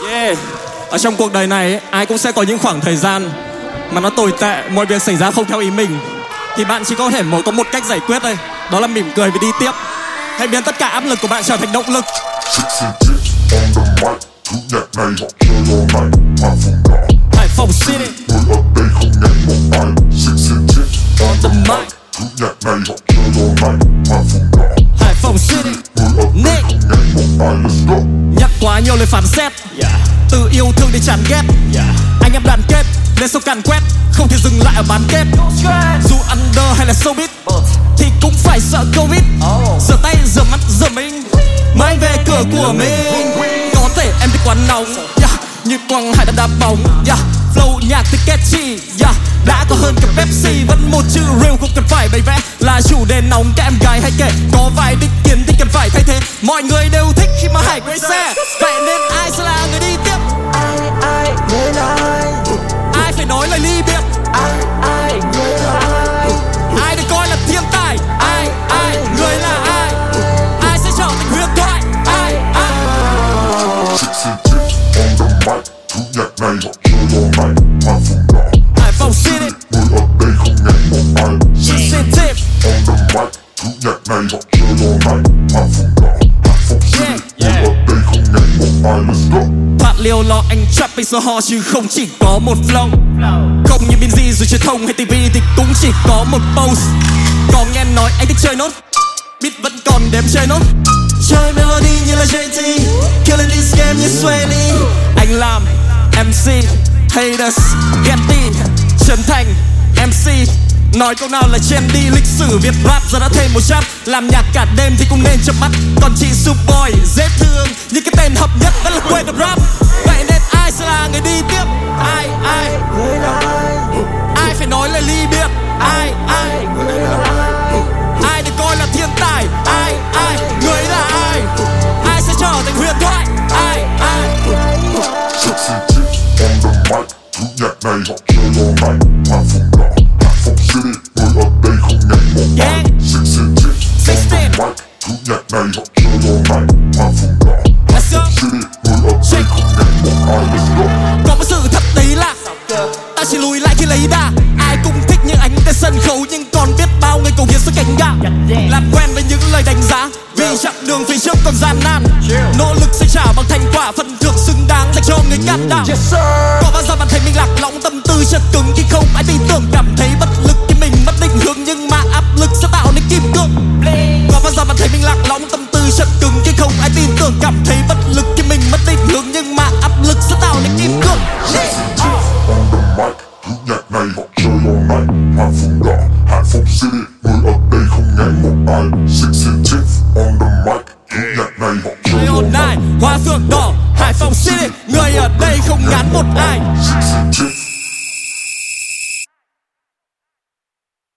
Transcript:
Yeah. Ở trong cuộc đời này ai cũng sẽ có những khoảng thời gian mà nó tồi tệ, mọi việc xảy ra không theo ý mình. Thì bạn chỉ có thể có một cách giải quyết thôi, đó là mỉm cười và đi tiếp. Hãy biến tất cả áp lực của bạn trở thành động lực. Hải Phòng City người ở đây không nghe một ai. on the mic. Nhạc này họ chơi all night mà vùng đỏ. Hải Phòng City Nick nhắc quá nhiều lời phán xét, từ yêu thương đến chán ghét. Anh em đoàn kết lên sâu càn quét, không thể dừng lại ở bán kết. Dù under hay là showbiz thì cũng phải sợ Covid. Rửa tay rửa mắt rửa mình, mai về cửa của mình. Có thể em thích quán nóng, như quăng hải đá bóng. Flow nhạc thì catchy, đã có hơn cả Pepsi. Vẫn một chữ real không cần phải bày vẽ, là chủ đề nóng các em gái hay kể. Có vài định kiến thì cần phải thay thế. Mọi người đều thích khi mà Hải quay xe, vậy nên ai sẽ là người đi tiếp? Ai, người là ai? Ai phải nói lời ly biệt? Ai, người là ai? Ai được coi là thiên tài? Ai, người là ai? Ai sẽ trở thành huyền thoại? Ai? Nhạc này họ chơi all night mà vùng đỏ. Hải Phòng City Người ở đây không nghe một ai. Sensitive On the mic, nhạc này họ chơi all night mà vùng đỏ. Hải Phòng City người ở đây không nghe một ai. Let's go. Bạn liều lo anh trap bây giờ họ chứ không chỉ có một flow. Không như Binz dù truyền thông hay TV thì cũng chỉ có một pose. Còn nghe nói anh thích chơi nốt, beat vẫn còn đếm chơi nốt. Chơi melody như là JT, killing this game như Sway. Anh làm MC, haters, Getty, Trấn Thành, MC. Nói câu nào là trendy, lịch sử Việt rap giờ đã thêm một chap. Làm nhạc cả đêm thì cũng nên chớp mắt. Còn chị Superboy dễ thương, nhưng cái tên hợp nhất vẫn là quên được rap. Vậy nên ai sẽ là người đi tiếp? Ai, Người là ai? ai phải nói lời ly biệt? Ai, Người là ai? ai được coi là thiên tài? Ai, người là ai? Ai sẽ trở thành huyền thoại? Ai? Sexy chick on the mic, nhạc này họ chơi all night mà vùng đỏ. Hải Phòng City người ở đây không nghe một ai. Sexy chick on the mic, nhạc này họ chơi all night mà vùng đỏ. Hải Phòng City người ở đây không nghe một ai. Let's go. Có một sự thật đấy là ta chỉ lùi lại khi lấy đà. Ai cũng thích những ánh trên sân khấu, nhưng còn biết bao người cầu hiến sức cánh gạo. Làm quen với những lời đánh giá, vì chặng đường phía trước còn gian nan. Nỗ lực sẽ trả bằng thành quả, phần thưởng xứng đáng dành cho người can đảm. Có bao giờ bạn thấy mình lạc lõng, tâm tư chật cứng khi không ai tin tưởng, cảm thấy bất lực khi mình mất định hướng, nhưng mà áp lực sẽ tạo nên kim cương. Có bao giờ bạn thấy mình lạc lõng, tâm tư chật cứng khi không ai tin tưởng, cảm thấy bất lực khi mình mất định hướng, nhưng mà áp lực sẽ tạo nên kim cương. On the mic, nhạc này họ chơi all night mà vùng đỏ. Hải Phòng City người ở đây không nghe một ai. Sexy chick on the mic, nhạc này họ chơi all night. Hoa phượng đỏ, Hải Phòng City người ở đây không ngán một ai. Sexy chick